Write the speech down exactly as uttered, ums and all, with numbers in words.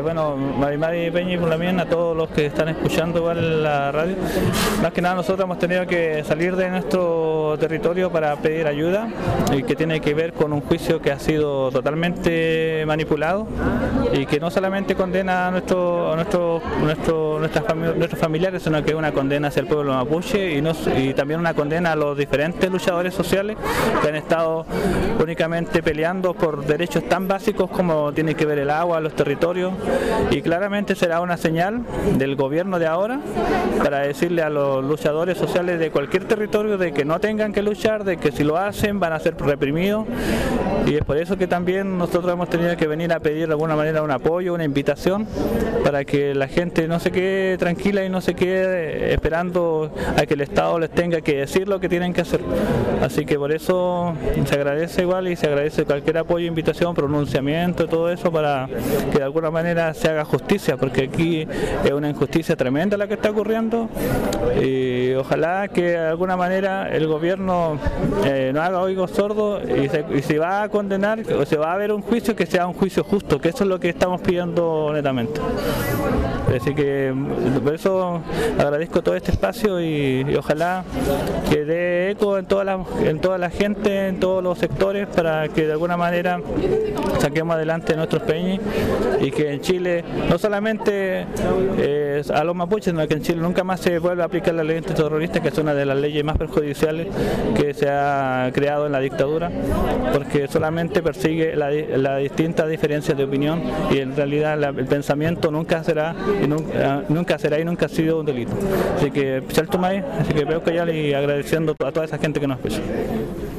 bueno, Mari Mari Peña y por la mía, a todos los que están escuchando igual la radio. Más que nada nosotros hemos tenido que salir de nuestro territorio para pedir ayuda, y que tiene que ver con un juicio que ha sido totalmente manipulado y que no solamente condena a, nuestro, a nuestro, nuestro, nuestras fami nuestros familiares, sino que es una condena hacia el pueblo mapuche y, no, y también una condena a los diferentes luchadores sociales que han estado únicamente peleando por derechos tan básicos como tiene que ver el agua, los territorios, y claramente será una señal del gobierno de ahora para decirle a los luchadores sociales de cualquier territorio de que no tengan que luchar, de que si lo hacen van a ser reprimidos, y es por eso que también nosotros hemos tenido que venir a pedir de alguna manera un apoyo, una invitación para que la gente no se quede tranquila y no se quede esperando a que el Estado les tenga que decir lo que tienen que hacer. Así que por eso se agradece igual y se agradece cualquier apoyo, invitación, pronunciamiento, todo eso para que de alguna manera se haga justicia, porque aquí es una injusticia tremenda la que está ocurriendo, y ojalá que de alguna manera el gobierno eh, no haga oídos sordos y se, y se va a condenar o se va a ver un juicio que sea un juicio justo, que eso es lo que estamos pidiendo netamente. Así que por eso agradezco todo este espacio y, y ojalá que dé eco en toda, la, en toda la gente, en todos los sectores, para que de alguna manera saquemos adelante nuestros peñis y que en Chile no solamente eh, a los mapuches, sino que en Chile nunca más se vuelva a aplicar la ley antiterrorista, que es una de las leyes más perjudiciales que se ha creado en la dictadura, porque solamente persigue la, la distinta diferencia de opinión, y en realidad la, el pensamiento nunca será y nunca, nunca será y nunca ha sido un delito. Así que, así que veo que ya le agradeciendo a toda esa gente que nos escucha.